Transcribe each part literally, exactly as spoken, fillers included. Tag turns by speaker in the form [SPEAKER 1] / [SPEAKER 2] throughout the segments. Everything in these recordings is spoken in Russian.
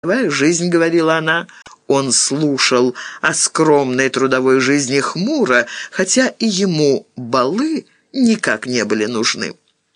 [SPEAKER 1] «Твоя жизнь», — говорила она. Он слушал о скромной трудовой жизни хмуро, хотя и ему балы никак не были нужны.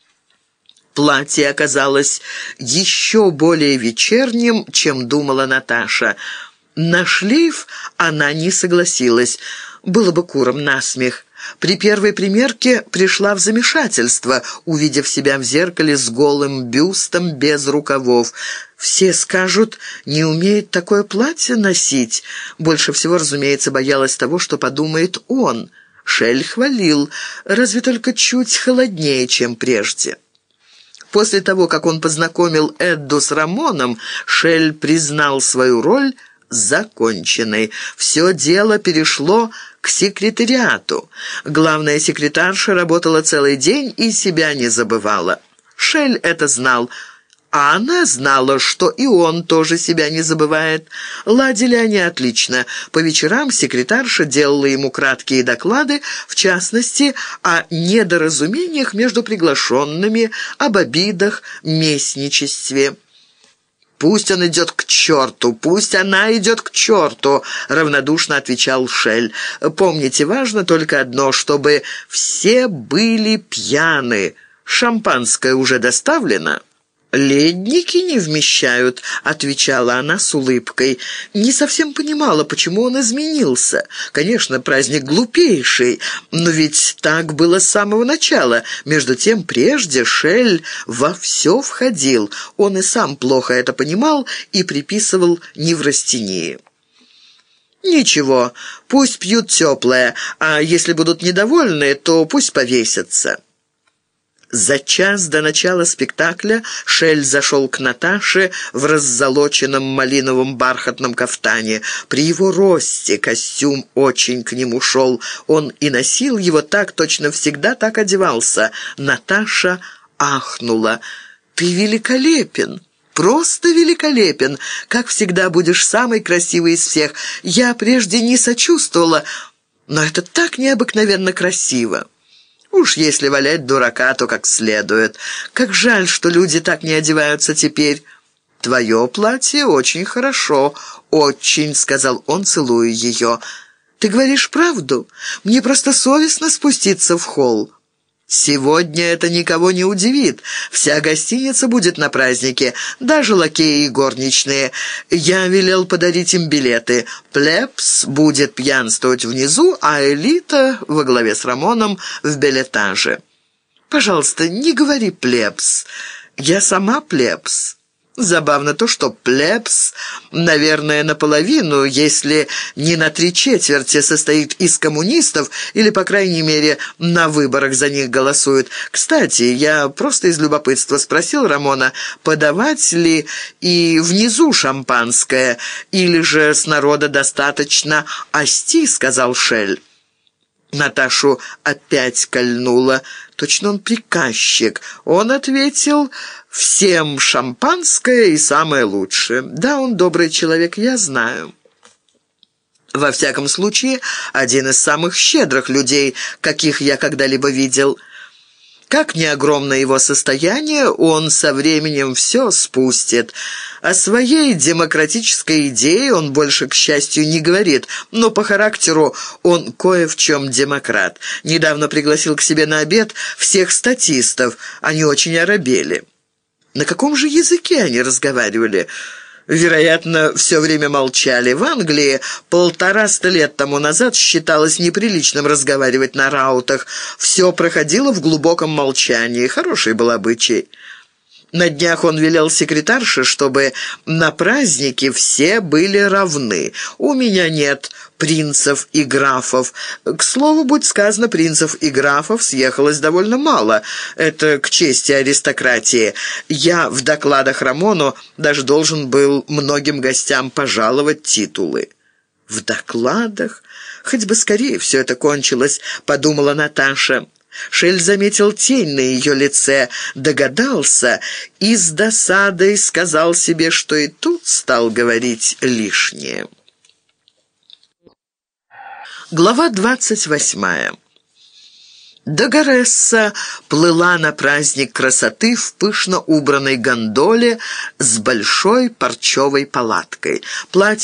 [SPEAKER 1] Платье оказалось еще более вечерним, чем думала Наташа. На шлейф она не согласилась, было бы куром насмех. При первой примерке пришла в замешательство, увидев себя в зеркале с голым бюстом без рукавов. Все скажут, не умеет такое платье носить. Больше всего, разумеется, боялась того, что подумает он. Шель хвалил, разве только чуть холоднее, чем прежде. После того, как он познакомил Эдду с Рамоном, Шель признал свою роль законченной. Все дело перешло к секретариату. Главная секретарша работала целый день и себя не забывала. Шель это знал, а она знала, что и он тоже себя не забывает. Ладили они отлично. По вечерам секретарша делала ему краткие доклады, в частности, о недоразумениях между приглашенными, об обидах, местничестве. «Пусть он идет к черту, пусть она идет к черту», — равнодушно отвечал Шель. «Помните, важно только одно, чтобы все были пьяны. Шампанское уже доставлено?» «Ледники не вмещают», — отвечала она с улыбкой. Не совсем понимала, почему он изменился. Конечно, праздник глупейший, но ведь так было с самого начала. Между тем, прежде Шель во все входил. Он и сам плохо это понимал и приписывал неврастении. «Ничего, пусть пьют теплое, а если будут недовольны, то пусть повесятся». За час до начала спектакля Шель зашел к Наташе в раззолоченном малиновом бархатном кафтане. При его росте костюм очень к нему шел. Он и носил его так, точно всегда так одевался. Наташа ахнула. «Ты великолепен! Просто великолепен! Как всегда будешь самый красивый из всех. Я прежде не сочувствовала, но это так необыкновенно красиво!» Уж если валять дурака, то как следует. Как жаль, что люди так не одеваются теперь. «Твое платье очень хорошо, очень», — сказал он, целуя ее. «Ты говоришь правду? Мне просто совестно спуститься в холл». «Сегодня это никого не удивит. Вся гостиница будет на празднике, даже лакеи и горничные. Я велел подарить им билеты. Плебс будет пьянствовать внизу, а элита во главе с Рамоном в бельэтаже». «Пожалуйста, не говори плебс. Я сама плебс». Забавно то, что плебс, наверное, наполовину, если не на три четверти, состоит из коммунистов или, по крайней мере, на выборах за них голосуют. Кстати, я просто из любопытства спросил Рамона, подавать ли и внизу шампанское, или же с народа достаточно ости, сказал Шель. Наташу опять кольнуло. Точно он приказчик. Он ответил: «Всем шампанское и самое лучшее». Да, он добрый человек, я знаю. Во всяком случае, один из самых щедрых людей, каких я когда-либо видел. Как ни огромно его состояние, он со временем все спустит. О своей демократической идее он больше, к счастью, не говорит, но по характеру он кое в чем демократ. Недавно пригласил к себе на обед всех статистов, они очень оробели. На каком же языке они разговаривали? Вероятно, все время молчали. В Англии полтораста лет тому назад считалось неприличным разговаривать на раутах. Все проходило в глубоком молчании. Хороший был обычай. На днях он велел секретарше, чтобы на празднике все были равны. У меня нет принцев и графов. К слову, будь сказано, принцев и графов съехалось довольно мало. Это к чести аристократии. Я в докладах Рамону даже должен был многим гостям пожаловать титулы. В докладах? Хоть бы скорее все это кончилось, подумала Наташа. Шель заметил тень на ее лице, догадался и с досадой сказал себе, что и тут стал говорить лишнее. Глава двадцать восьмая. Дагоресса плыла на праздник красоты в пышно убранной гондоле с большой парчевой палаткой. Платье